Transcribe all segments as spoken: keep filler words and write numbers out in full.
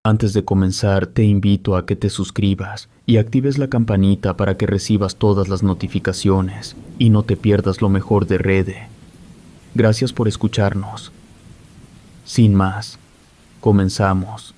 Antes de comenzar, te invito a que te suscribas y actives la campanita para que recibas todas las notificaciones y no te pierdas lo mejor de Rede. Gracias por escucharnos. Sin más, comenzamos.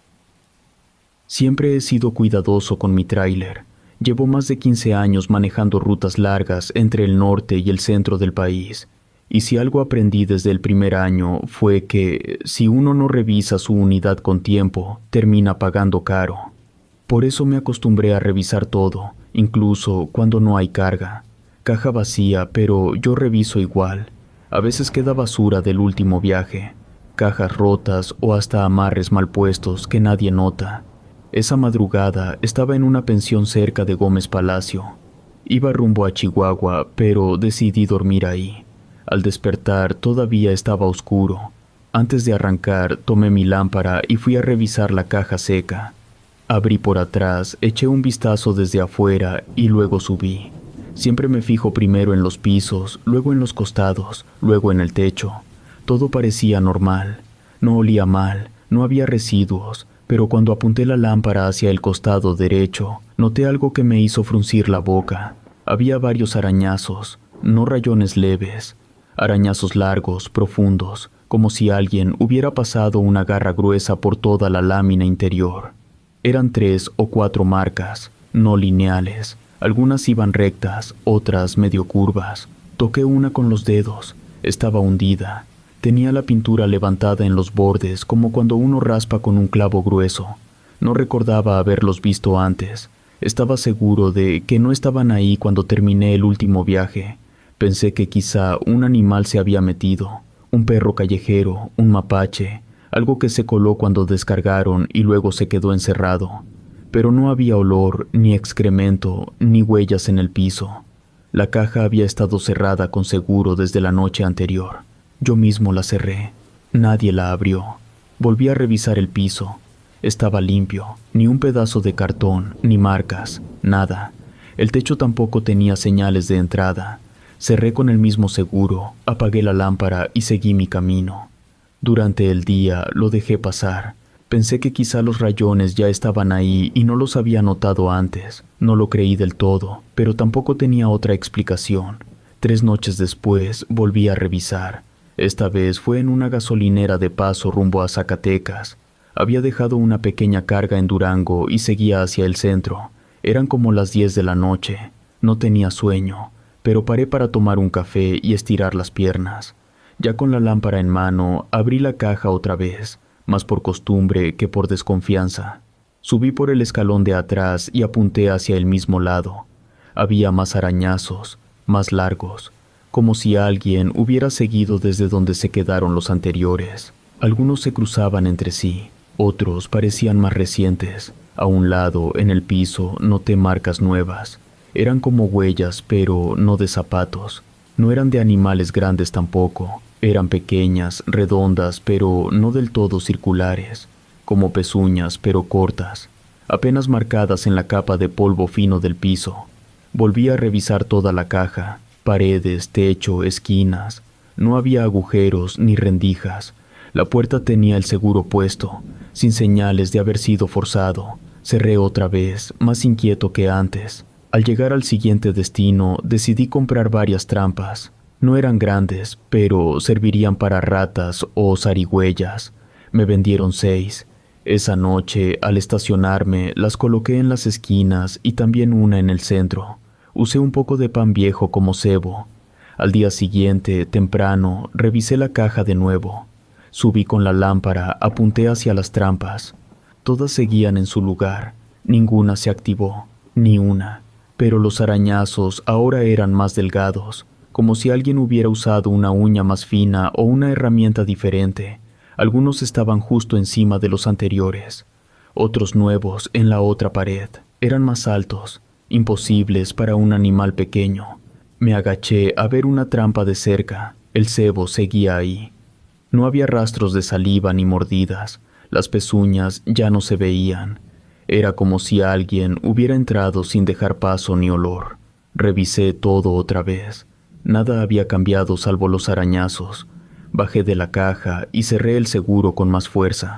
Siempre he sido cuidadoso con mi tráiler. Llevo más de quince años manejando rutas largas entre el norte y el centro del país. Y si algo aprendí desde el primer año fue que si uno no revisa su unidad con tiempo, termina pagando caro. Por eso me acostumbré a revisar todo, incluso cuando no hay carga. Caja vacía, pero yo reviso igual. A veces queda basura del último viaje, cajas rotas o hasta amarres mal puestos que nadie nota. Esa madrugada estaba en una pensión cerca de Gómez Palacio. Iba rumbo a Chihuahua, pero decidí dormir ahí. Al despertar todavía estaba oscuro. Antes de arrancar, tomé mi lámpara y fui a revisar la caja seca. Abrí por atrás, eché un vistazo desde afuera y luego subí. Siempre me fijo primero en los pisos, luego en los costados, luego en el techo. Todo parecía normal. No olía mal, no había residuos, pero cuando apunté la lámpara hacia el costado derecho, noté algo que me hizo fruncir la boca. Había varios arañazos, no rayones leves, arañazos largos, profundos, como si alguien hubiera pasado una garra gruesa por toda la lámina interior. Eran tres o cuatro marcas, no lineales. Algunas iban rectas, otras medio curvas. Toqué una con los dedos. Estaba hundida. Tenía la pintura levantada en los bordes, como cuando uno raspa con un clavo grueso. No recordaba haberlos visto antes. Estaba seguro de que no estaban ahí cuando terminé el último viaje. Pensé que quizá un animal se había metido. Un perro callejero, un mapache, algo que se coló cuando descargaron y luego se quedó encerrado. Pero no había olor, ni excremento, ni huellas en el piso. La caja había estado cerrada con seguro desde la noche anterior. Yo mismo la cerré. Nadie la abrió. Volví a revisar el piso. Estaba limpio. Ni un pedazo de cartón, ni marcas, nada. El techo tampoco tenía señales de entrada. Cerré con el mismo seguro, apagué la lámpara y seguí mi camino. Durante el día lo dejé pasar. Pensé que quizá los rayones ya estaban ahí y no los había notado antes. No lo creí del todo, pero tampoco tenía otra explicación. Tres noches después volví a revisar. Esta vez fue en una gasolinera de paso rumbo a Zacatecas. Había dejado una pequeña carga en Durango y seguía hacia el centro. Eran como las diez de la noche. No tenía sueño, pero paré para tomar un café y estirar las piernas. Ya con la lámpara en mano, abrí la caja otra vez, más por costumbre que por desconfianza. Subí por el escalón de atrás y apunté hacia el mismo lado. Había más arañazos, más largos, como si alguien hubiera seguido desde donde se quedaron los anteriores. Algunos se cruzaban entre sí, otros parecían más recientes. A un lado, en el piso, noté marcas nuevas. Eran como huellas, pero no de zapatos. No eran de animales grandes tampoco. Eran pequeñas, redondas, pero no del todo circulares. Como pezuñas, pero cortas. Apenas marcadas en la capa de polvo fino del piso. Volví a revisar toda la caja. Paredes, techo, esquinas. No había agujeros ni rendijas. La puerta tenía el seguro puesto, sin señales de haber sido forzado. Cerré otra vez, más inquieto que antes. Al llegar al siguiente destino, decidí comprar varias trampas. No eran grandes, pero servirían para ratas o zarigüeyas. Me vendieron seis. Esa noche, al estacionarme, las coloqué en las esquinas y también una en el centro. Usé un poco de pan viejo como cebo. Al día siguiente, temprano, revisé la caja de nuevo. Subí con la lámpara, apunté hacia las trampas. Todas seguían en su lugar. Ninguna se activó, ni una. Pero los arañazos ahora eran más delgados, como si alguien hubiera usado una uña más fina o una herramienta diferente. Algunos estaban justo encima de los anteriores. Otros nuevos en la otra pared. Eran más altos, imposibles para un animal pequeño. Me agaché a ver una trampa de cerca. El cebo seguía ahí. No había rastros de saliva ni mordidas. Las pezuñas ya no se veían. Era como si alguien hubiera entrado sin dejar paso ni olor. Revisé todo otra vez. Nada había cambiado salvo los arañazos. Bajé de la caja y cerré el seguro con más fuerza.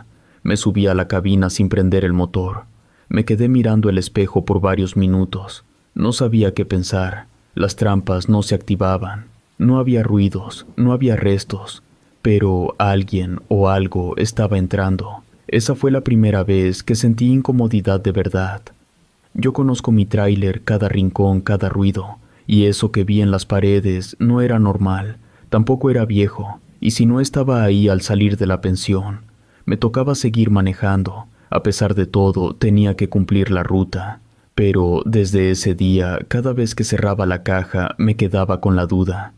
Me subí a la cabina sin prender el motor. Me quedé mirando el espejo por varios minutos. No sabía qué pensar. Las trampas no se activaban. No había ruidos, no había restos. Pero alguien o algo estaba entrando. Esa fue la primera vez que sentí incomodidad de verdad. Yo conozco mi tráiler, cada rincón, cada ruido. Y eso que vi en las paredes no era normal. Tampoco era viejo. Y si no estaba ahí al salir de la pensión, me tocaba seguir manejando. A pesar de todo, tenía que cumplir la ruta. Pero desde ese día, cada vez que cerraba la caja, me quedaba con la duda.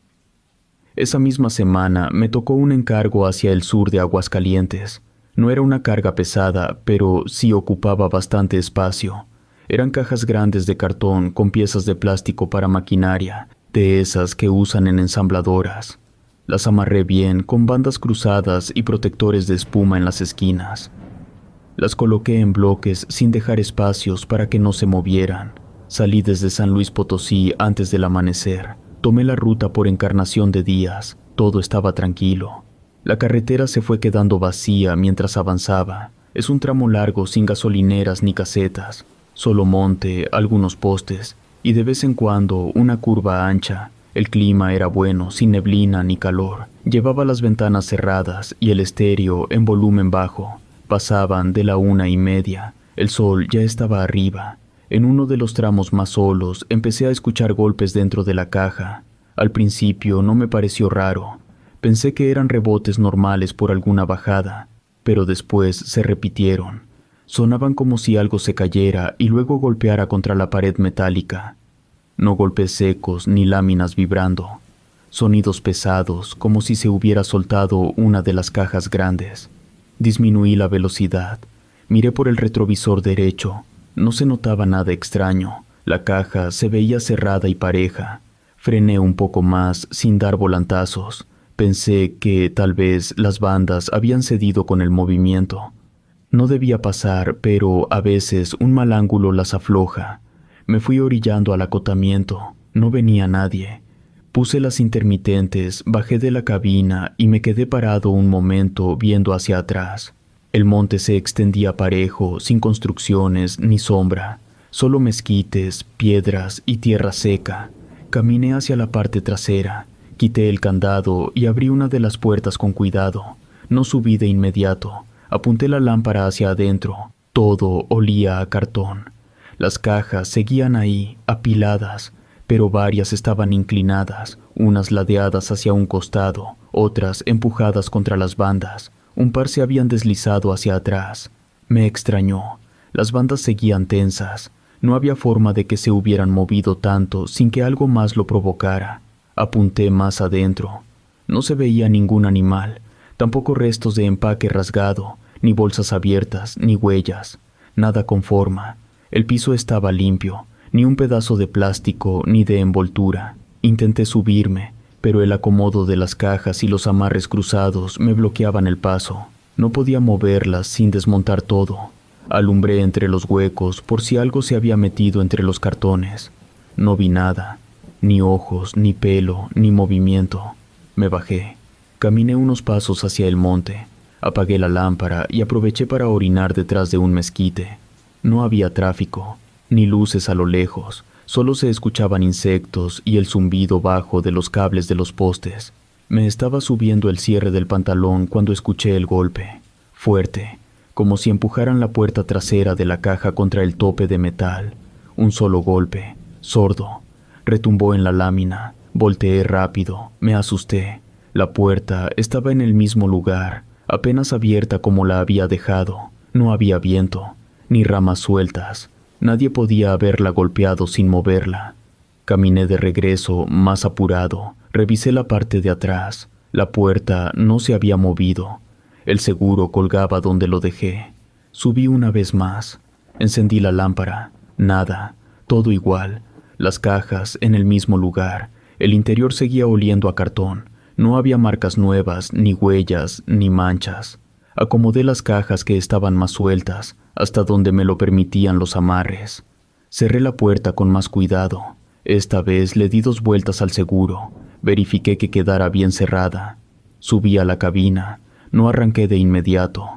Esa misma semana me tocó un encargo hacia el sur de Aguascalientes. No era una carga pesada, pero sí ocupaba bastante espacio. Eran cajas grandes de cartón con piezas de plástico para maquinaria, de esas que usan en ensambladoras. Las amarré bien con bandas cruzadas y protectores de espuma en las esquinas. Las coloqué en bloques sin dejar espacios para que no se movieran. Salí desde San Luis Potosí antes del amanecer. Tomé la ruta por Encarnación de Díaz. Todo estaba tranquilo. La carretera se fue quedando vacía mientras avanzaba. Es un tramo largo sin gasolineras ni casetas. Solo monte, algunos postes y de vez en cuando una curva ancha. El clima era bueno, sin neblina ni calor. Llevaba las ventanas cerradas y el estéreo en volumen bajo. Pasaban de la una y media. El sol ya estaba arriba. En uno de los tramos más solos empecé a escuchar golpes dentro de la caja. Al principio no me pareció raro. Pensé que eran rebotes normales por alguna bajada, pero después se repitieron. Sonaban como si algo se cayera y luego golpeara contra la pared metálica. No golpes secos ni láminas vibrando. Sonidos pesados, como si se hubiera soltado una de las cajas grandes. Disminuí la velocidad. Miré por el retrovisor derecho. No se notaba nada extraño. La caja se veía cerrada y pareja. Frené un poco más sin dar volantazos. Pensé que tal vez las bandas habían cedido con el movimiento. No debía pasar, pero a veces un mal ángulo las afloja. Me fui orillando al acotamiento. No venía nadie. Puse las intermitentes, bajé de la cabina y me quedé parado un momento viendo hacia atrás. El monte se extendía parejo, sin construcciones ni sombra, solo mezquites, piedras y tierra seca. Caminé hacia la parte trasera, quité el candado y abrí una de las puertas con cuidado. No subí de inmediato. Apunté la lámpara hacia adentro. Todo olía a cartón. Las cajas seguían ahí, apiladas, pero varias estaban inclinadas, unas ladeadas hacia un costado, otras empujadas contra las bandas. Un par se habían deslizado hacia atrás. Me extrañó. Las bandas seguían tensas. No había forma de que se hubieran movido tanto sin que algo más lo provocara. Apunté más adentro. No se veía ningún animal, tampoco restos de empaque rasgado, ni bolsas abiertas, ni huellas. Nada con forma. El piso estaba limpio, ni un pedazo de plástico ni de envoltura. Intenté subirme, pero el acomodo de las cajas y los amarres cruzados me bloqueaban el paso. No podía moverlas sin desmontar todo. Alumbré entre los huecos por si algo se había metido entre los cartones. No vi nada, ni ojos, ni pelo, ni movimiento. Me bajé. Caminé unos pasos hacia el monte. Apagué la lámpara y aproveché para orinar detrás de un mezquite. No había tráfico, ni luces a lo lejos. Solo se escuchaban insectos y el zumbido bajo de los cables de los postes. Me estaba subiendo el cierre del pantalón cuando escuché el golpe. Fuerte, como si empujaran la puerta trasera de la caja contra el tope de metal. Un solo golpe, sordo. Retumbó en la lámina. Volteé rápido. Me asusté. La puerta estaba en el mismo lugar, apenas abierta como la había dejado. No había viento, ni ramas sueltas. Nadie podía haberla golpeado sin moverla. Caminé de regreso, más apurado. Revisé la parte de atrás. La puerta no se había movido. El seguro colgaba donde lo dejé. Subí una vez más. Encendí la lámpara. Nada. Todo igual. Las cajas en el mismo lugar. El interior seguía oliendo a cartón. No había marcas nuevas, ni huellas, ni manchas. Acomodé las cajas que estaban más sueltas, hasta donde me lo permitían los amarres. Cerré la puerta con más cuidado. Esta vez le di dos vueltas al seguro. Verifiqué que quedara bien cerrada. Subí a la cabina. No arranqué de inmediato.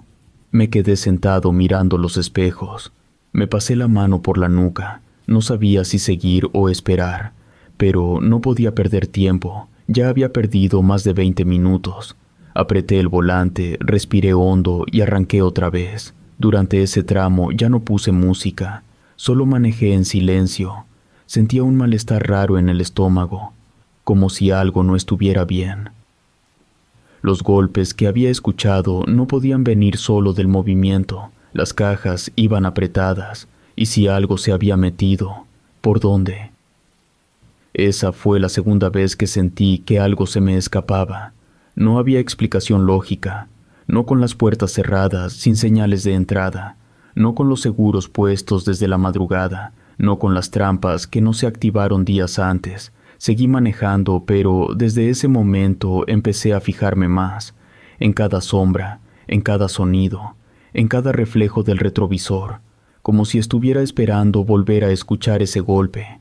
Me quedé sentado mirando los espejos. Me pasé la mano por la nuca. No sabía si seguir o esperar, pero no podía perder tiempo. Ya había perdido más de veinte minutos. Apreté el volante, respiré hondo y arranqué otra vez. Durante ese tramo ya no puse música, solo manejé en silencio. Sentía un malestar raro en el estómago, como si algo no estuviera bien. Los golpes que había escuchado no podían venir solo del movimiento. Las cajas iban apretadas, y si algo se había metido, ¿por dónde? Esa fue la segunda vez que sentí que algo se me escapaba. No había explicación lógica, no con las puertas cerradas, sin señales de entrada, no con los seguros puestos desde la madrugada, no con las trampas que no se activaron días antes. Seguí manejando, pero desde ese momento empecé a fijarme más, en cada sombra, en cada sonido, en cada reflejo del retrovisor, como si estuviera esperando volver a escuchar ese golpe.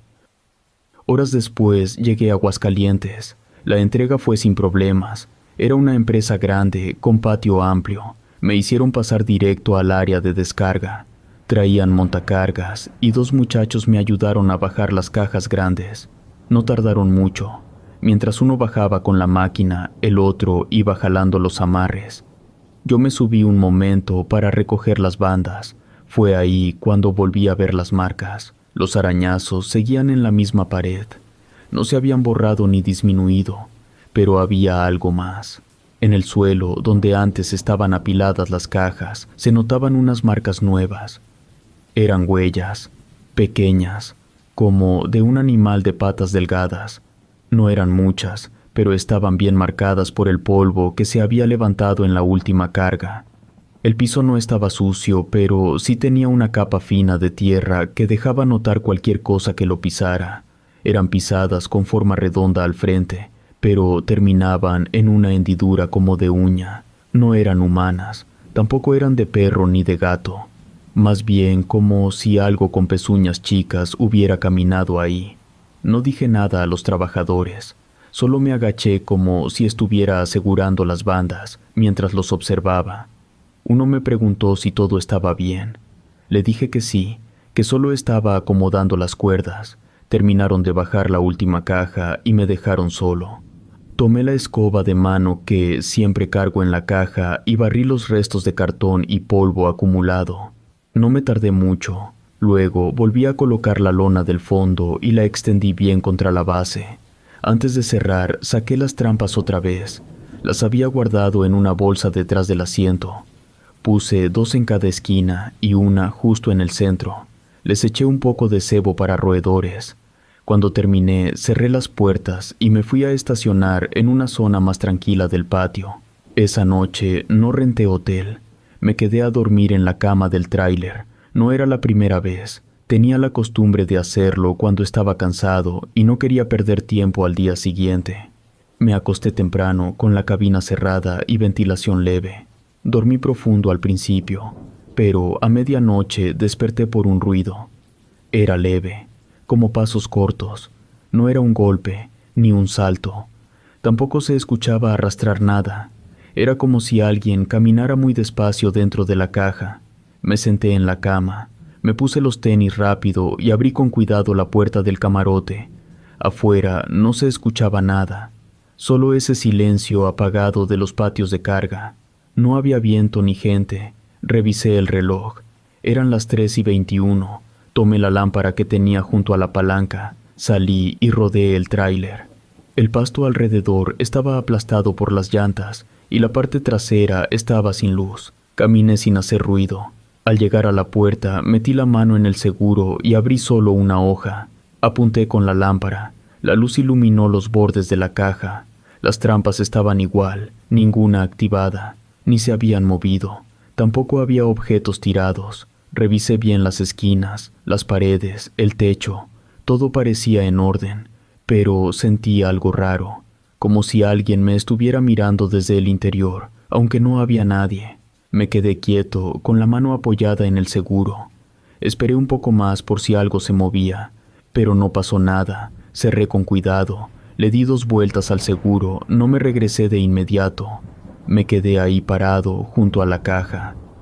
Horas después llegué a Aguascalientes. La entrega fue sin problemas. Era una empresa grande, con patio amplio. Me hicieron pasar directo al área de descarga. Traían montacargas y dos muchachos me ayudaron a bajar las cajas grandes. No tardaron mucho. Mientras uno bajaba con la máquina, el otro iba jalando los amarres. Yo me subí un momento para recoger las bandas. Fue ahí cuando volví a ver las marcas. Los arañazos seguían en la misma pared. No se habían borrado ni disminuido, pero había algo más. En el suelo, donde antes estaban apiladas las cajas, se notaban unas marcas nuevas. Eran huellas, pequeñas, como de un animal de patas delgadas. No eran muchas, pero estaban bien marcadas por el polvo que se había levantado en la última carga. El piso no estaba sucio, pero sí tenía una capa fina de tierra que dejaba notar cualquier cosa que lo pisara. Eran pisadas con forma redonda al frente, pero terminaban en una hendidura como de uña. No eran humanas, tampoco eran de perro ni de gato. Más bien como si algo con pezuñas chicas hubiera caminado ahí. No dije nada a los trabajadores, solo me agaché como si estuviera asegurando las bandas mientras los observaba. Uno me preguntó si todo estaba bien. Le dije que sí, que solo estaba acomodando las cuerdas. Terminaron de bajar la última caja y me dejaron solo. Tomé la escoba de mano que siempre cargo en la caja y barrí los restos de cartón y polvo acumulado. No me tardé mucho. Luego volví a colocar la lona del fondo y la extendí bien contra la base. Antes de cerrar, saqué las trampas otra vez. Las había guardado en una bolsa detrás del asiento. Puse dos en cada esquina y una justo en el centro. Les eché un poco de cebo para roedores. Cuando terminé, cerré las puertas y me fui a estacionar en una zona más tranquila del patio. Esa noche no renté hotel. Me quedé a dormir en la cama del tráiler. No era la primera vez. Tenía la costumbre de hacerlo cuando estaba cansado y no quería perder tiempo al día siguiente. Me acosté temprano con la cabina cerrada y ventilación leve. Dormí profundo al principio, pero a medianoche desperté por un ruido. Era leve, como pasos cortos. No era un golpe, ni un salto. Tampoco se escuchaba arrastrar nada. Era como si alguien caminara muy despacio dentro de la caja. Me senté en la cama, me puse los tenis rápido y abrí con cuidado la puerta del camarote. Afuera no se escuchaba nada, solo ese silencio apagado de los patios de carga. No había viento ni gente. Revisé el reloj. Eran las tres y veintiuno. Tomé la lámpara que tenía junto a la palanca. Salí y rodeé el tráiler. El pasto alrededor estaba aplastado por las llantas y la parte trasera estaba sin luz. Caminé sin hacer ruido. Al llegar a la puerta, metí la mano en el seguro y abrí solo una hoja. Apunté con la lámpara. La luz iluminó los bordes de la caja. Las trampas estaban igual, ninguna activada, ni se habían movido. Tampoco había objetos tirados. Revisé bien las esquinas, las paredes, el techo. Todo parecía en orden, pero sentí algo raro, como si alguien me estuviera mirando desde el interior, aunque no había nadie. Me quedé quieto, con la mano apoyada en el seguro. Esperé un poco más por si algo se movía, pero no pasó nada. Cerré con cuidado, le di dos vueltas al seguro, no me regresé de inmediato. Me quedé ahí parado, junto a la caja.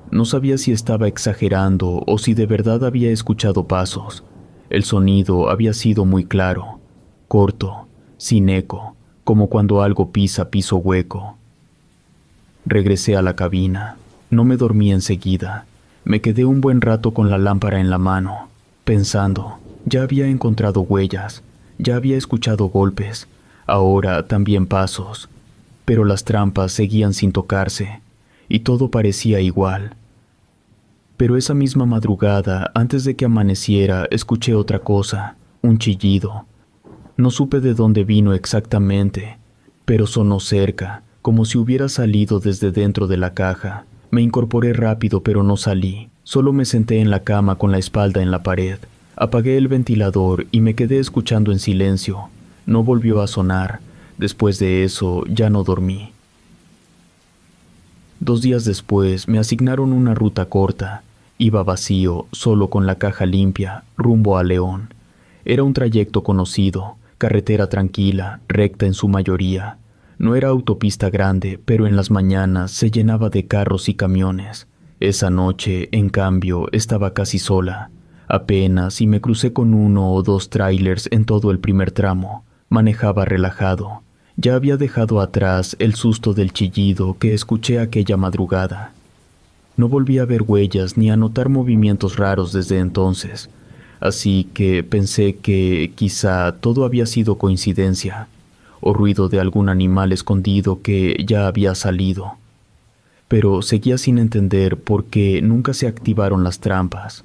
No sabía si estaba exagerando o si de verdad había escuchado pasos. El sonido había sido muy claro, corto, sin eco, como cuando algo pisa piso hueco. Regresé a la cabina. No me dormí enseguida. Me quedé un buen rato con la lámpara en la mano, pensando. Ya había encontrado huellas, ya había escuchado golpes, ahora también pasos, pero las trampas seguían sin tocarse, y todo parecía igual. Pero esa misma madrugada, antes de que amaneciera, escuché otra cosa, un chillido. No supe de dónde vino exactamente, pero sonó cerca, como si hubiera salido desde dentro de la caja. Me incorporé rápido, pero no salí. Solo me senté en la cama con la espalda en la pared. Apagué el ventilador y me quedé escuchando en silencio. No volvió a sonar. Después de eso, ya no dormí. Dos días después, me asignaron una ruta corta. Iba vacío, solo con la caja limpia, rumbo a León. Era un trayecto conocido, carretera tranquila, recta en su mayoría. No era autopista grande, pero en las mañanas se llenaba de carros y camiones. Esa noche, en cambio, estaba casi sola. Apenas y me crucé con uno o dos tráilers en todo el primer tramo. Manejaba relajado. Ya había dejado atrás el susto del chillido que escuché aquella madrugada. No volví a ver huellas ni a notar movimientos raros desde entonces, así que pensé que quizá todo había sido coincidencia, o ruido de algún animal escondido que ya había salido. Pero seguía sin entender por qué nunca se activaron las trampas.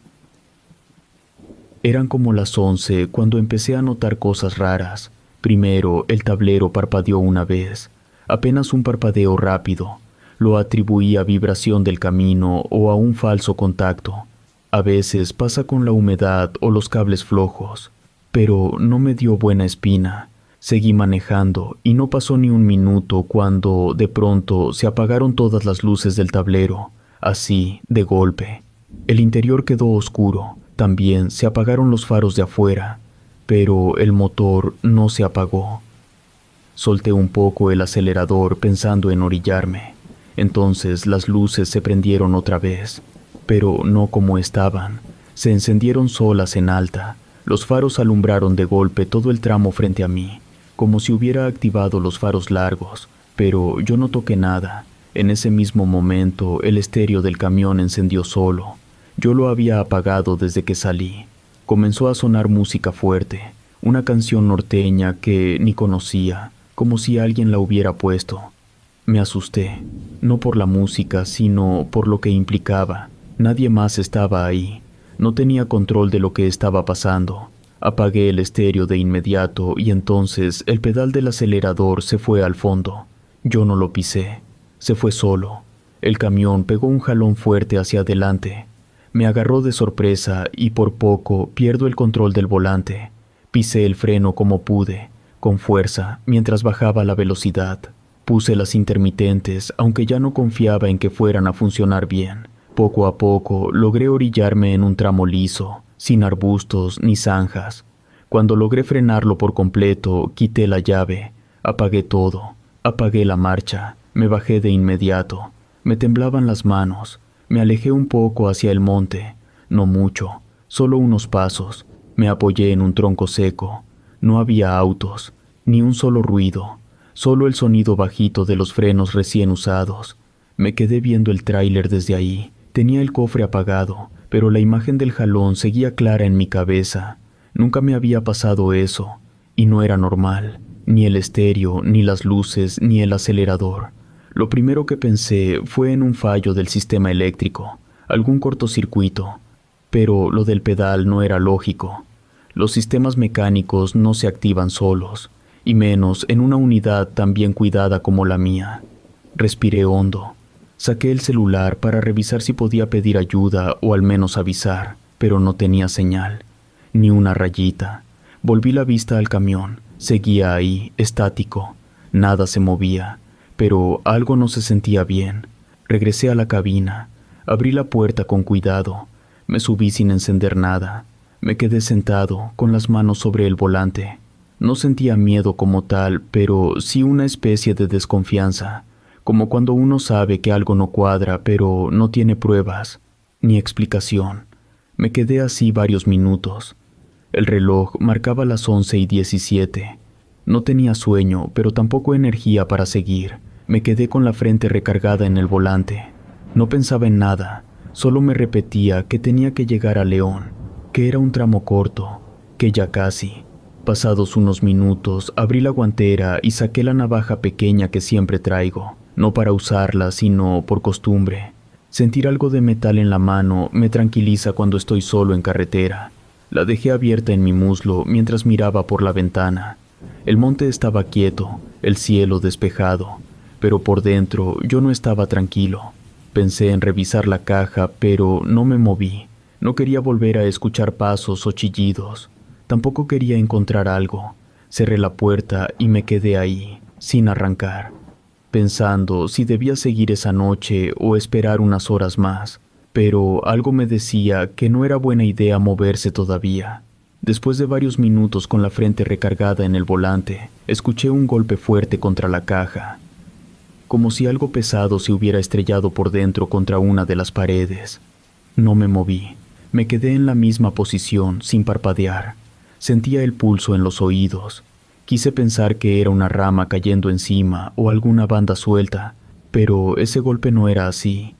Eran como las once cuando empecé a notar cosas raras. Primero, el tablero parpadeó una vez, apenas un parpadeo rápido. Lo atribuí a vibración del camino o a un falso contacto. A veces pasa con la humedad o los cables flojos, pero no me dio buena espina. Seguí manejando y no pasó ni un minuto cuando, de pronto, se apagaron todas las luces del tablero, así, de golpe. El interior quedó oscuro, también se apagaron los faros de afuera, pero el motor no se apagó. Solté un poco el acelerador pensando en orillarme. Entonces las luces se prendieron otra vez, pero no como estaban. Se encendieron solas en alta. Los faros alumbraron de golpe todo el tramo frente a mí, como si hubiera activado los faros largos, pero yo no toqué nada. En ese mismo momento, el estéreo del camión encendió solo. Yo lo había apagado desde que salí. Comenzó a sonar música fuerte, una canción norteña que ni conocía, como si alguien la hubiera puesto. Me asusté, no por la música, sino por lo que implicaba. Nadie más estaba ahí. No tenía control de lo que estaba pasando. Apagué el estéreo de inmediato y entonces el pedal del acelerador se fue al fondo. Yo no lo pisé. Se fue solo. El camión pegó un jalón fuerte hacia adelante. Me agarró de sorpresa y por poco pierdo el control del volante. Pisé el freno como pude, con fuerza, mientras bajaba la velocidad. Puse las intermitentes, aunque ya no confiaba en que fueran a funcionar bien. Poco a poco logré orillarme en un tramo liso, sin arbustos ni zanjas. Cuando logré frenarlo por completo, quité la llave, apagué todo, apagué la marcha, me bajé de inmediato. Me temblaban las manos, me alejé un poco hacia el monte, no mucho, solo unos pasos. Me apoyé en un tronco seco. No había autos, ni un solo ruido. Solo el sonido bajito de los frenos recién usados. Me quedé viendo el tráiler desde ahí. Tenía el cofre apagado, pero la imagen del jalón seguía clara en mi cabeza. Nunca me había pasado eso, y no era normal. Ni el estéreo, ni las luces, ni el acelerador. Lo primero que pensé fue en un fallo del sistema eléctrico, algún cortocircuito. Pero lo del pedal no era lógico. Los sistemas mecánicos no se activan solos, y menos en una unidad tan bien cuidada como la mía. Respiré hondo. Saqué el celular para revisar si podía pedir ayuda o al menos avisar, pero no tenía señal, ni una rayita. Volví la vista al camión. Seguía ahí, estático. Nada se movía, pero algo no se sentía bien. Regresé a la cabina. Abrí la puerta con cuidado. Me subí sin encender nada. Me quedé sentado, con las manos sobre el volante. No sentía miedo como tal, pero sí una especie de desconfianza, como cuando uno sabe que algo no cuadra, pero no tiene pruebas ni explicación. Me quedé así varios minutos. El reloj marcaba las once y diecisiete. No tenía sueño, pero tampoco energía para seguir. Me quedé con la frente recargada en el volante. No pensaba en nada, solo me repetía que tenía que llegar a León, que era un tramo corto, que ya casi. Pasados unos minutos, abrí la guantera y saqué la navaja pequeña que siempre traigo, no para usarla, sino por costumbre. Sentir algo de metal en la mano me tranquiliza cuando estoy solo en carretera. La dejé abierta en mi muslo mientras miraba por la ventana. El monte estaba quieto, el cielo despejado, pero por dentro yo no estaba tranquilo. Pensé en revisar la caja, pero no me moví. No quería volver a escuchar pasos o chillidos. Tampoco quería encontrar algo. Cerré la puerta y me quedé ahí, sin arrancar, pensando si debía seguir esa noche o esperar unas horas más. Pero algo me decía que no era buena idea moverse todavía. Después de varios minutos con la frente recargada en el volante, escuché un golpe fuerte contra la caja, como si algo pesado se hubiera estrellado por dentro contra una de las paredes. No me moví. Me quedé en la misma posición, sin parpadear. Sentía el pulso en los oídos. Quise pensar que era una rama cayendo encima o alguna banda suelta, pero ese golpe no era así.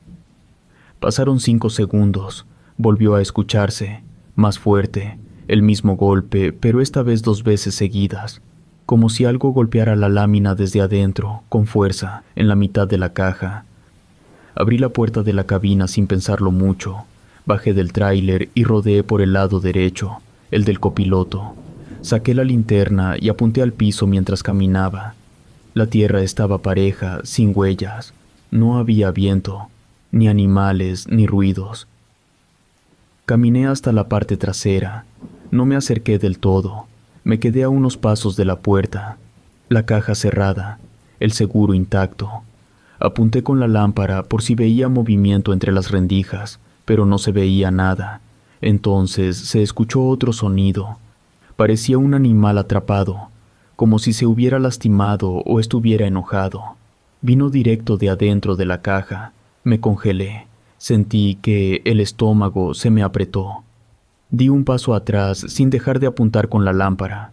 Pasaron cinco segundos. Volvió a escucharse, más fuerte, el mismo golpe, pero esta vez dos veces seguidas, como si algo golpeara la lámina desde adentro, con fuerza, en la mitad de la caja. Abrí la puerta de la cabina sin pensarlo mucho. Bajé del tráiler y rodeé por el lado derecho, el del copiloto. Saqué la linterna y apunté al piso mientras caminaba. La tierra estaba pareja, sin huellas. No había viento, ni animales, ni ruidos. Caminé hasta la parte trasera. No me acerqué del todo. Me quedé a unos pasos de la puerta. La caja cerrada, el seguro intacto. Apunté con la lámpara por si veía movimiento entre las rendijas, pero no se veía nada. Entonces se escuchó otro sonido. Parecía un animal atrapado, como si se hubiera lastimado o estuviera enojado. Vino directo de adentro de la caja. Me congelé. Sentí que el estómago se me apretó. Di un paso atrás sin dejar de apuntar con la lámpara.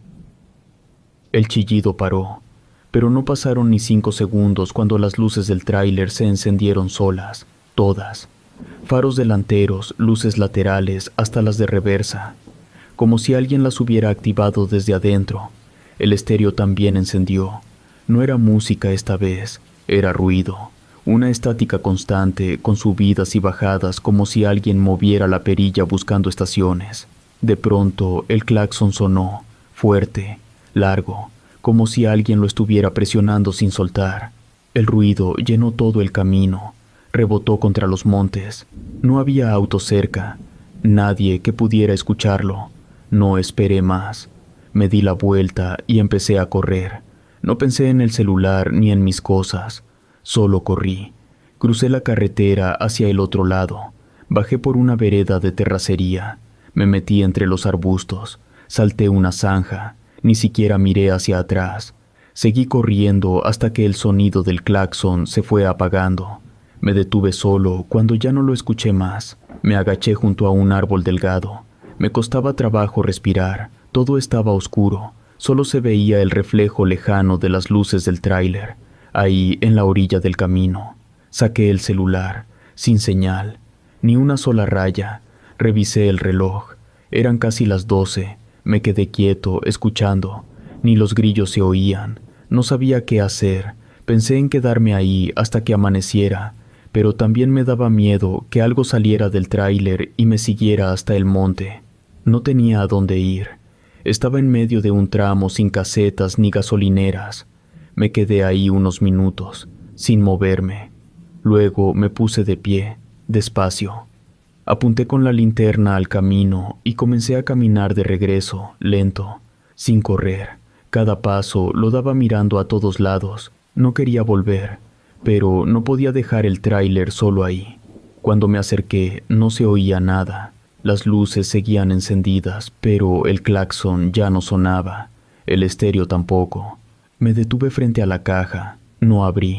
El chillido paró, pero no pasaron ni cinco segundos cuando las luces del tráiler se encendieron solas, todas. Faros delanteros, luces laterales, hasta las de reversa, como si alguien las hubiera activado desde adentro. El estéreo también encendió. No era música esta vez, era ruido. Una estática constante, con subidas y bajadas, como si alguien moviera la perilla buscando estaciones. De pronto, el claxon sonó, fuerte, largo, como si alguien lo estuviera presionando sin soltar. El ruido llenó todo el camino, rebotó contra los montes. No había auto cerca, nadie que pudiera escucharlo. No esperé más. Me di la vuelta y empecé a correr. No pensé en el celular ni en mis cosas. Solo corrí. Crucé la carretera hacia el otro lado. Bajé por una vereda de terracería. Me metí entre los arbustos. Salté una zanja. Ni siquiera miré hacia atrás. Seguí corriendo hasta que el sonido del claxon se fue apagando. Me detuve solo cuando ya no lo escuché más. Me agaché junto a un árbol delgado. Me costaba trabajo respirar. Todo estaba oscuro. Solo se veía el reflejo lejano de las luces del tráiler. Ahí, en la orilla del camino, saqué el celular, sin señal, ni una sola raya. Revisé el reloj. Eran casi las doce. Me quedé quieto, escuchando. Ni los grillos se oían. No sabía qué hacer. Pensé en quedarme ahí hasta que amaneciera, pero también me daba miedo que algo saliera del tráiler y me siguiera hasta el monte. No tenía a dónde ir. Estaba en medio de un tramo sin casetas ni gasolineras. Me quedé ahí unos minutos, sin moverme. Luego me puse de pie, despacio. Apunté con la linterna al camino y comencé a caminar de regreso, lento, sin correr. Cada paso lo daba mirando a todos lados. No quería volver, pero no podía dejar el tráiler solo ahí. Cuando me acerqué, no se oía nada. Las luces seguían encendidas, pero el claxon ya no sonaba. El estéreo tampoco. Me detuve frente a la caja. No abrí.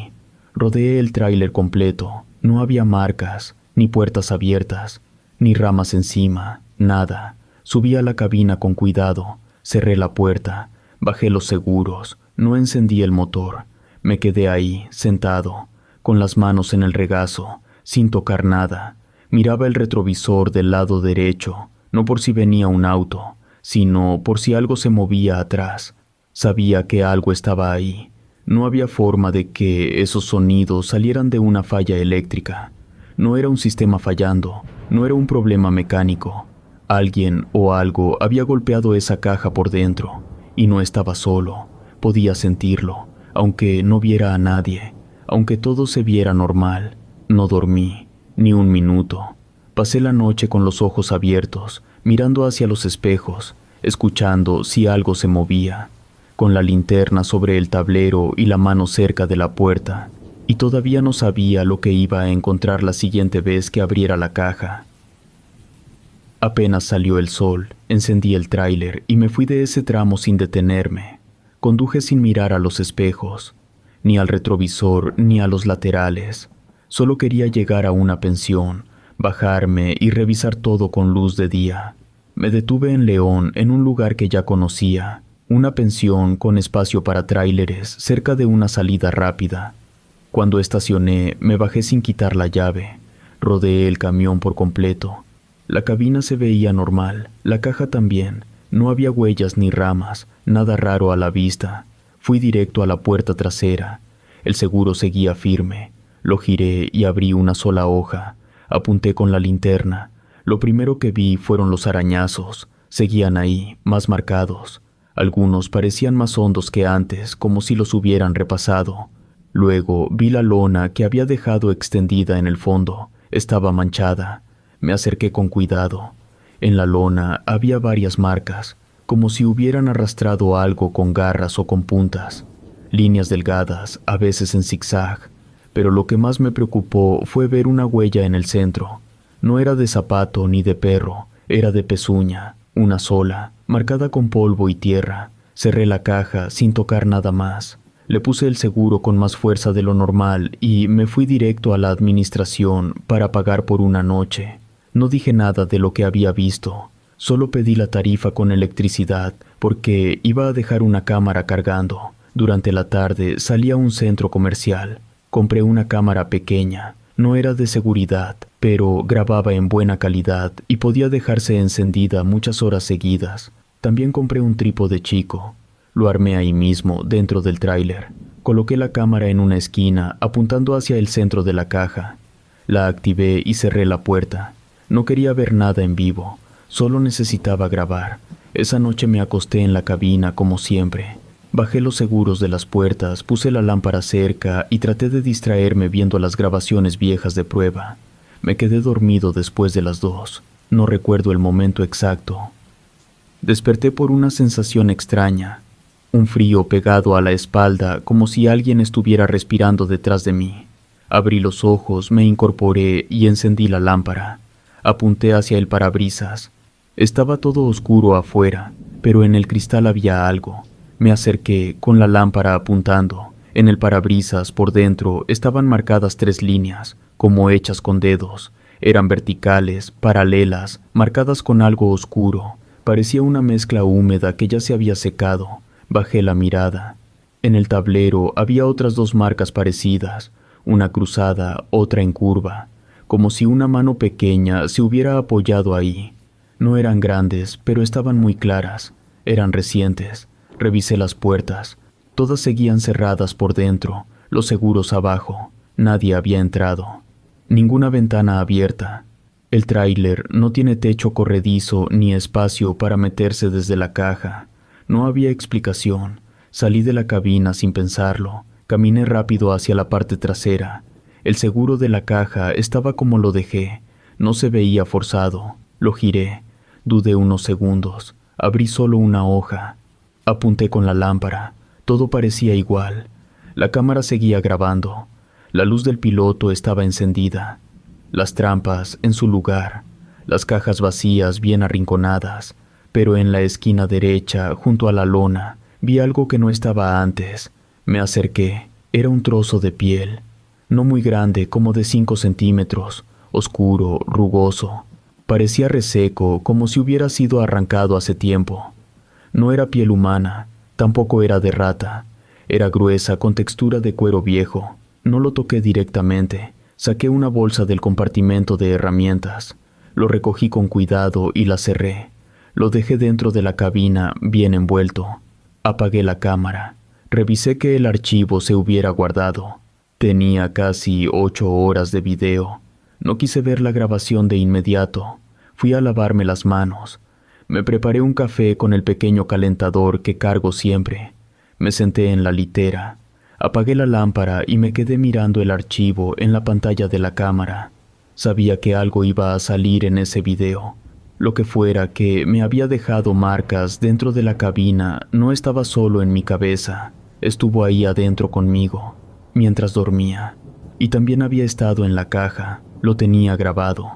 Rodeé el tráiler completo. No había marcas, ni puertas abiertas, ni ramas encima, nada. Subí a la cabina con cuidado, cerré la puerta, bajé los seguros, no encendí el motor. Me quedé ahí, sentado, con las manos en el regazo, sin tocar nada. Miraba el retrovisor del lado derecho, no por si venía un auto, sino por si algo se movía atrás. Sabía que algo estaba ahí. No había forma de que esos sonidos salieran de una falla eléctrica. No era un sistema fallando, no era un problema mecánico. Alguien o algo había golpeado esa caja por dentro, y no estaba solo. Podía sentirlo, aunque no viera a nadie, aunque todo se viera normal. No dormí, ni un minuto. Pasé la noche con los ojos abiertos, mirando hacia los espejos, escuchando si algo se movía, con la linterna sobre el tablero y la mano cerca de la puerta, y todavía no sabía lo que iba a encontrar la siguiente vez que abriera la caja. Apenas salió el sol, encendí el tráiler y me fui de ese tramo sin detenerme. Conduje sin mirar a los espejos, ni al retrovisor ni a los laterales. Solo quería llegar a una pensión, bajarme y revisar todo con luz de día. Me detuve en León, en un lugar que ya conocía, una pensión con espacio para tráileres cerca de una salida rápida. Cuando estacioné, me bajé sin quitar la llave. Rodeé el camión por completo. La cabina se veía normal, la caja también. No había huellas ni ramas, nada raro a la vista. Fui directo a la puerta trasera. El seguro seguía firme. Lo giré y abrí una sola hoja. Apunté con la linterna. Lo primero que vi fueron los arañazos. Seguían ahí, más marcados. Algunos parecían más hondos que antes, como si los hubieran repasado. Luego vi la lona que había dejado extendida en el fondo. Estaba manchada. Me acerqué con cuidado. En la lona había varias marcas, como si hubieran arrastrado algo con garras o con puntas. Líneas delgadas, a veces en zigzag. Pero lo que más me preocupó fue ver una huella en el centro. No era de zapato ni de perro, era de pezuña, una sola, marcada con polvo y tierra. Cerré la caja sin tocar nada más. Le puse el seguro con más fuerza de lo normal y me fui directo a la administración para pagar por una noche. No dije nada de lo que había visto. Solo pedí la tarifa con electricidad porque iba a dejar una cámara cargando. Durante la tarde salí a un centro comercial. Compré una cámara pequeña. No era de seguridad, pero grababa en buena calidad y podía dejarse encendida muchas horas seguidas. También compré un trípode chico. Lo armé ahí mismo, dentro del tráiler. Coloqué la cámara en una esquina, apuntando hacia el centro de la caja. La activé y cerré la puerta. No quería ver nada en vivo, solo necesitaba grabar. Esa noche me acosté en la cabina como siempre. Bajé los seguros de las puertas, puse la lámpara cerca y traté de distraerme viendo las grabaciones viejas de prueba. Me quedé dormido después de las dos. No recuerdo el momento exacto. Desperté por una sensación extraña, un frío pegado a la espalda como si alguien estuviera respirando detrás de mí. Abrí los ojos, me incorporé y encendí la lámpara. Apunté hacia el parabrisas. Estaba todo oscuro afuera, pero en el cristal había algo. Me acerqué, con la lámpara apuntando. En el parabrisas, por dentro, estaban marcadas tres líneas, como hechas con dedos. Eran verticales, paralelas, marcadas con algo oscuro. Parecía una mezcla húmeda que ya se había secado. Bajé la mirada. En el tablero había otras dos marcas parecidas, una cruzada, otra en curva, como si una mano pequeña se hubiera apoyado ahí. No eran grandes, pero estaban muy claras. Eran recientes. Revisé las puertas. Todas seguían cerradas por dentro, los seguros abajo. Nadie había entrado. Ninguna ventana abierta. El tráiler no tiene techo corredizo ni espacio para meterse desde la caja. No había explicación. Salí de la cabina sin pensarlo. Caminé rápido hacia la parte trasera. El seguro de la caja estaba como lo dejé. No se veía forzado. Lo giré. Dudé unos segundos. Abrí solo una hoja. Apunté con la lámpara. Todo parecía igual. La cámara seguía grabando. La luz del piloto estaba encendida. Las trampas en su lugar. Las cajas vacías bien arrinconadas. Pero en la esquina derecha, junto a la lona, vi algo que no estaba antes. Me acerqué. Era un trozo de piel. No muy grande, como de cinco centímetros, oscuro, rugoso. Parecía reseco, como si hubiera sido arrancado hace tiempo. No era piel humana, tampoco era de rata. Era gruesa, con textura de cuero viejo. No lo toqué directamente. Saqué una bolsa del compartimento de herramientas. Lo recogí con cuidado y la cerré. Lo dejé dentro de la cabina, bien envuelto. Apagué la cámara. Revisé que el archivo se hubiera guardado. Tenía casi ocho horas de video. No quise ver la grabación de inmediato. Fui a lavarme las manos. Me preparé un café con el pequeño calentador que cargo siempre. Me senté en la litera. Apagué la lámpara y me quedé mirando el archivo en la pantalla de la cámara. Sabía que algo iba a salir en ese video. Lo que fuera que me había dejado marcas dentro de la cabina no estaba solo en mi cabeza. Estuvo ahí adentro conmigo, mientras dormía. Y también había estado en la caja. Lo tenía grabado.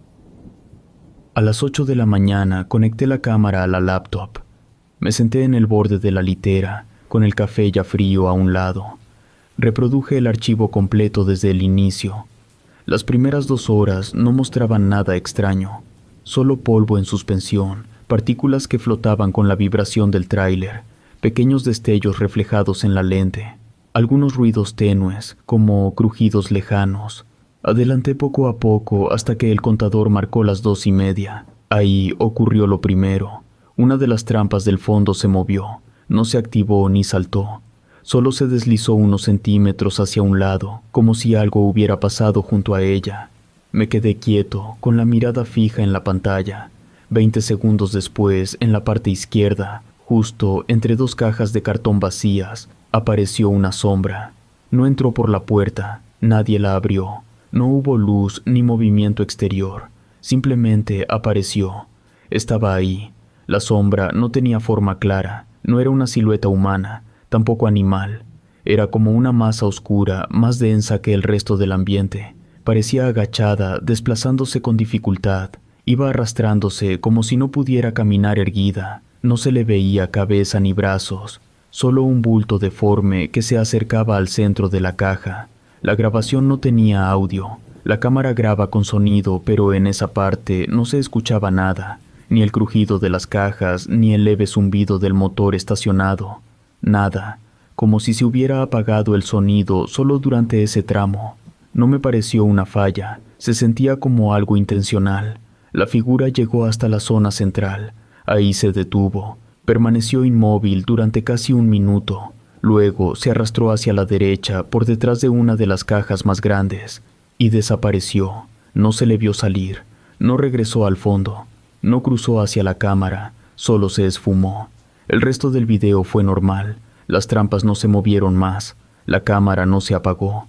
A las ocho de la mañana conecté la cámara a la laptop. Me senté en el borde de la litera, con el café ya frío a un lado. Reproduje el archivo completo desde el inicio. Las primeras dos horas no mostraban nada extraño, solo polvo en suspensión, partículas que flotaban con la vibración del tráiler, pequeños destellos reflejados en la lente, algunos ruidos tenues, como crujidos lejanos. Adelanté poco a poco hasta que el contador marcó las dos y media. Ahí ocurrió lo primero. Una de las trampas del fondo se movió. No se activó ni saltó. Solo se deslizó unos centímetros hacia un lado, como si algo hubiera pasado junto a ella. Me quedé quieto, con la mirada fija en la pantalla. Veinte segundos después, en la parte izquierda, justo entre dos cajas de cartón vacías, apareció una sombra. No entró por la puerta. Nadie la abrió. No hubo luz ni movimiento exterior. Simplemente apareció. Estaba ahí. La sombra no tenía forma clara. No era una silueta humana, tampoco animal. Era como una masa oscura, más densa que el resto del ambiente. Parecía agachada, desplazándose con dificultad. Iba arrastrándose como si no pudiera caminar erguida. No se le veía cabeza ni brazos, solo un bulto deforme que se acercaba al centro de la caja. La grabación no tenía audio. La cámara graba con sonido, pero en esa parte no se escuchaba nada, ni el crujido de las cajas, ni el leve zumbido del motor estacionado. Nada, como si se hubiera apagado el sonido solo durante ese tramo. No me pareció una falla, se sentía como algo intencional. La figura llegó hasta la zona central. Ahí se detuvo. Permaneció inmóvil durante casi un minuto. Luego se arrastró hacia la derecha por detrás de una de las cajas más grandes y desapareció. No se le vio salir, no regresó al fondo, no cruzó hacia la cámara, solo se esfumó. El resto del video fue normal, las trampas no se movieron más, la cámara no se apagó.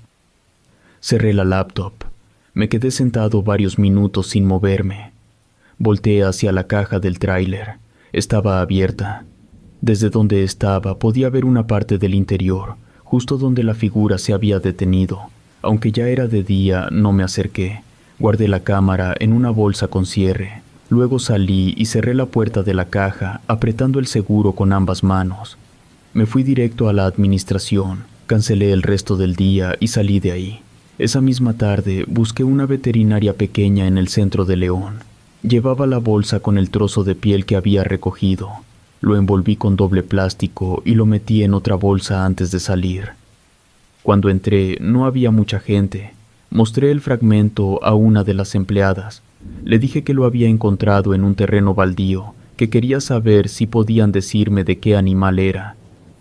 Cerré la laptop, me quedé sentado varios minutos sin moverme. Volteé hacia la caja del tráiler, estaba abierta. Desde donde estaba podía ver una parte del interior, justo donde la figura se había detenido. Aunque ya era de día, no me acerqué. Guardé la cámara en una bolsa con cierre. Luego salí y cerré la puerta de la caja, apretando el seguro con ambas manos. Me fui directo a la administración, cancelé el resto del día y salí de ahí. Esa misma tarde busqué una veterinaria pequeña en el centro de León. Llevaba la bolsa con el trozo de piel que había recogido. Lo envolví con doble plástico y lo metí en otra bolsa antes de salir. Cuando entré, no había mucha gente. Mostré el fragmento a una de las empleadas. Le dije que lo había encontrado en un terreno baldío, que quería saber si podían decirme de qué animal era.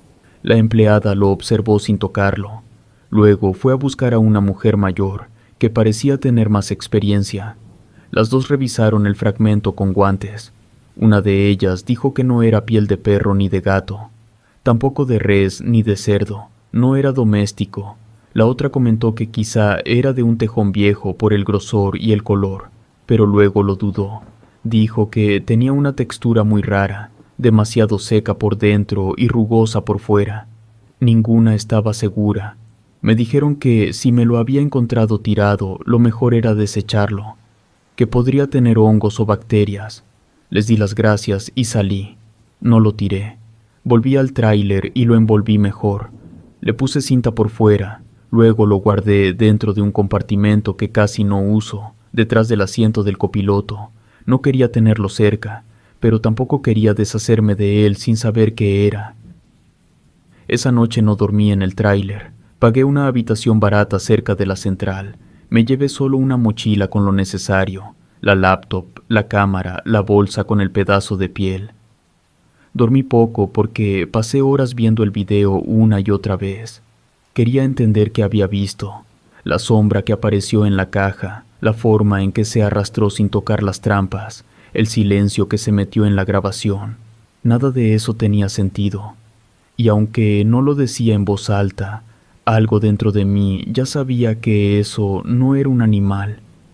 La empleada lo observó sin tocarlo. Luego fue a buscar a una mujer mayor, que parecía tener más experiencia. Las dos revisaron el fragmento con guantes. Una de ellas dijo que no era piel de perro ni de gato, tampoco de res ni de cerdo, no era doméstico. La otra comentó que quizá era de un tejón viejo por el grosor y el color, pero luego lo dudó. Dijo que tenía una textura muy rara, demasiado seca por dentro y rugosa por fuera. Ninguna estaba segura. Me dijeron que si me lo había encontrado tirado, lo mejor era desecharlo, que podría tener hongos o bacterias. Les di las gracias y salí. No lo tiré. Volví al tráiler y lo envolví mejor. Le puse cinta por fuera. Luego lo guardé dentro de un compartimento que casi no uso, detrás del asiento del copiloto. No quería tenerlo cerca, pero tampoco quería deshacerme de él sin saber qué era. Esa noche no dormí en el tráiler. Pagué una habitación barata cerca de la central. Me llevé solo una mochila con lo necesario, la laptop, la cámara, la bolsa con el pedazo de piel. Dormí poco porque pasé horas viendo el video una y otra vez. Quería entender qué había visto, la sombra que apareció en la caja, la forma en que se arrastró sin tocar las trampas, el silencio que se metió en la grabación. Nada de eso tenía sentido. Y aunque no lo decía en voz alta, algo dentro de mí ya sabía que eso no era un animal.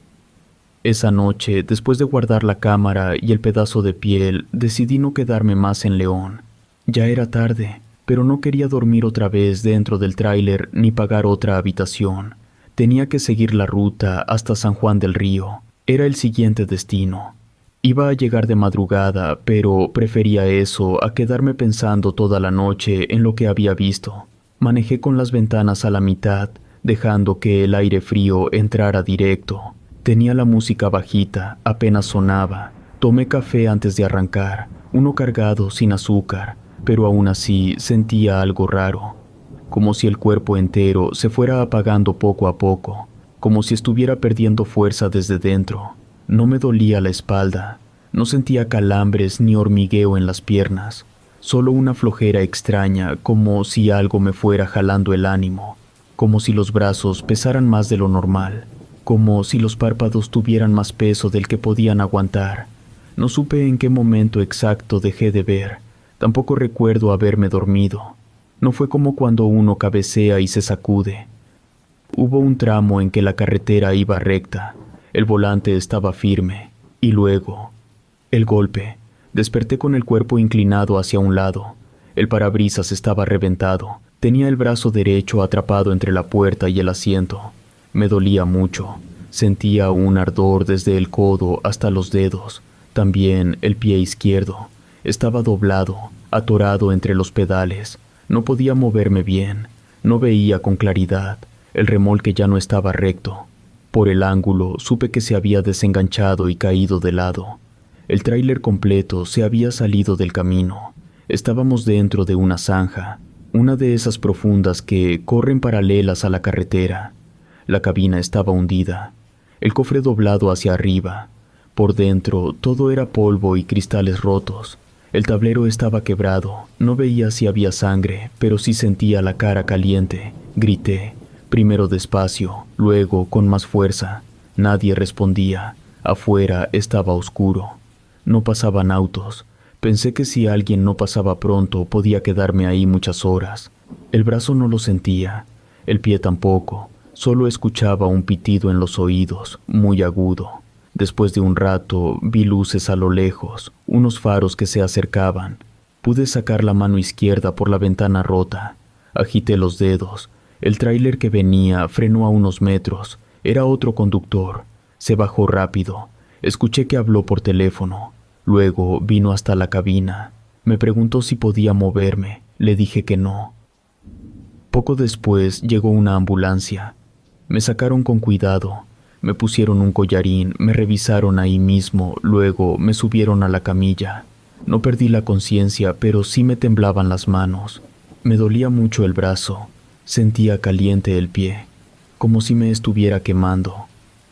Esa noche, después de guardar la cámara y el pedazo de piel, decidí no quedarme más en León. Ya era tarde, pero no quería dormir otra vez dentro del tráiler ni pagar otra habitación. Tenía que seguir la ruta hasta San Juan del Río. Era el siguiente destino. Iba a llegar de madrugada, pero prefería eso a quedarme pensando toda la noche en lo que había visto. Manejé con las ventanas a la mitad, dejando que el aire frío entrara directo. Tenía la música bajita, apenas sonaba. Tomé café antes de arrancar, uno cargado sin azúcar, pero aún así sentía algo raro, como si el cuerpo entero se fuera apagando poco a poco, como si estuviera perdiendo fuerza desde dentro. No me dolía la espalda, no sentía calambres ni hormigueo en las piernas, solo una flojera extraña, como si algo me fuera jalando el ánimo, como si los brazos pesaran más de lo normal, como si los párpados tuvieran más peso del que podían aguantar. No supe en qué momento exacto dejé de ver. Tampoco recuerdo haberme dormido. No fue como cuando uno cabecea y se sacude. Hubo un tramo en que la carretera iba recta, el volante estaba firme, y luego, el golpe. Desperté con el cuerpo inclinado hacia un lado. El parabrisas estaba reventado. Tenía el brazo derecho atrapado entre la puerta y el asiento. Me dolía mucho. Sentía un ardor desde el codo hasta los dedos. También el pie izquierdo. Estaba doblado, atorado entre los pedales. No podía moverme bien. No veía con claridad. El remolque ya no estaba recto. Por el ángulo supe que se había desenganchado y caído de lado. El tráiler completo se había salido del camino. Estábamos dentro de una zanja, una de esas profundas que corren paralelas a la carretera. La cabina estaba hundida, el cofre doblado hacia arriba. Por dentro todo era polvo y cristales rotos. El tablero estaba quebrado. No veía si había sangre, pero sí sentía la cara caliente. Grité, primero despacio, luego con más fuerza. Nadie respondía. Afuera estaba oscuro. No pasaban autos. Pensé que si alguien no pasaba pronto podía quedarme ahí muchas horas. El brazo no lo sentía, el pie tampoco. Solo escuchaba un pitido en los oídos, muy agudo. Después de un rato vi luces a lo lejos, unos faros que se acercaban. Pude sacar la mano izquierda por la ventana rota. Agité los dedos. El tráiler que venía frenó a unos metros. Era otro conductor. Se bajó rápido. Escuché que habló por teléfono. Luego vino hasta la cabina. Me preguntó si podía moverme. Le dije que no. Poco después llegó una ambulancia. Me sacaron con cuidado. Me pusieron un collarín, me revisaron ahí mismo, luego me subieron a la camilla. No perdí la conciencia, pero sí me temblaban las manos. Me dolía mucho el brazo. Sentía caliente el pie, como si me estuviera quemando.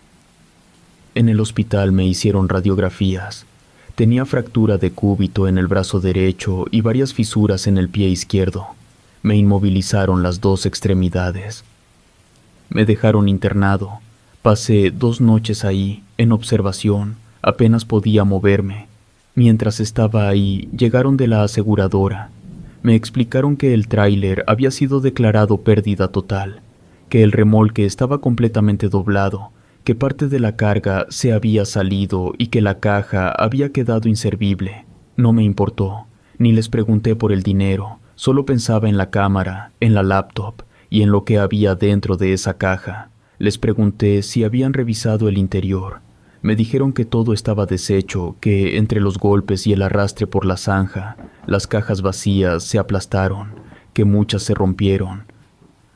En el hospital me hicieron radiografías. Tenía fractura de cúbito en el brazo derecho y varias fisuras en el pie izquierdo. Me inmovilizaron las dos extremidades. Me dejaron internado. Pasé dos noches ahí, en observación. Apenas podía moverme. Mientras estaba ahí, llegaron de la aseguradora. Me explicaron que el tráiler había sido declarado pérdida total, que el remolque estaba completamente doblado, que parte de la carga se había salido y que la caja había quedado inservible. No me importó, ni les pregunté por el dinero, solo pensaba en la cámara, en la laptop y en lo que había dentro de esa caja. Les pregunté si habían revisado el interior. Me dijeron que todo estaba deshecho, que entre los golpes y el arrastre por la zanja, las cajas vacías se aplastaron, que muchas se rompieron.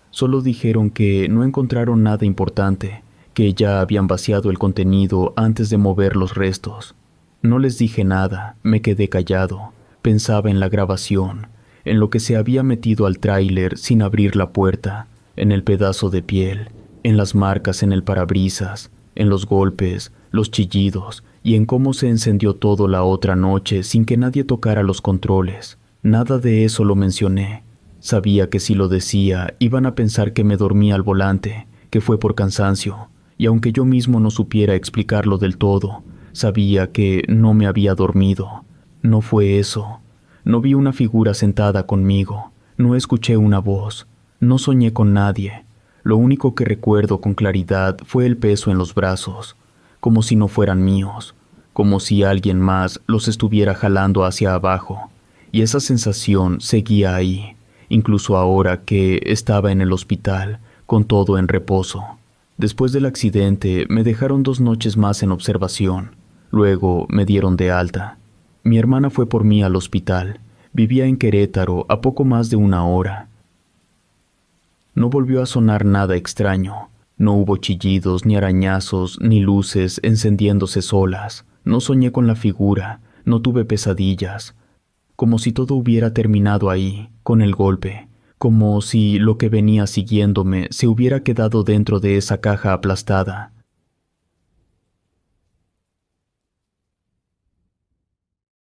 Solo dijeron que no encontraron nada importante, que ya habían vaciado el contenido antes de mover los restos. No les dije nada, me quedé callado. Pensaba en la grabación, en lo que se había metido al tráiler sin abrir la puerta, en el pedazo de piel, en las marcas en el parabrisas, en los golpes, los chillidos y en cómo se encendió todo la otra noche sin que nadie tocara los controles. Nada de eso lo mencioné. Sabía que si lo decía iban a pensar que me dormí al volante, que fue por cansancio, y aunque yo mismo no supiera explicarlo del todo, sabía que no me había dormido. No fue eso. No vi una figura sentada conmigo, no escuché una voz, no soñé con nadie. Lo único que recuerdo con claridad fue el peso en los brazos, como si no fueran míos, como si alguien más los estuviera jalando hacia abajo, y esa sensación seguía ahí, incluso ahora que estaba en el hospital, con todo en reposo. Después del accidente me dejaron dos noches más en observación, luego me dieron de alta. Mi hermana fue por mí al hospital. Vivía en Querétaro a poco más de una hora. No volvió a sonar nada extraño. No hubo chillidos, ni arañazos, ni luces encendiéndose solas. No soñé con la figura, no tuve pesadillas. Como si todo hubiera terminado ahí, con el golpe. Como si lo que venía siguiéndome se hubiera quedado dentro de esa caja aplastada.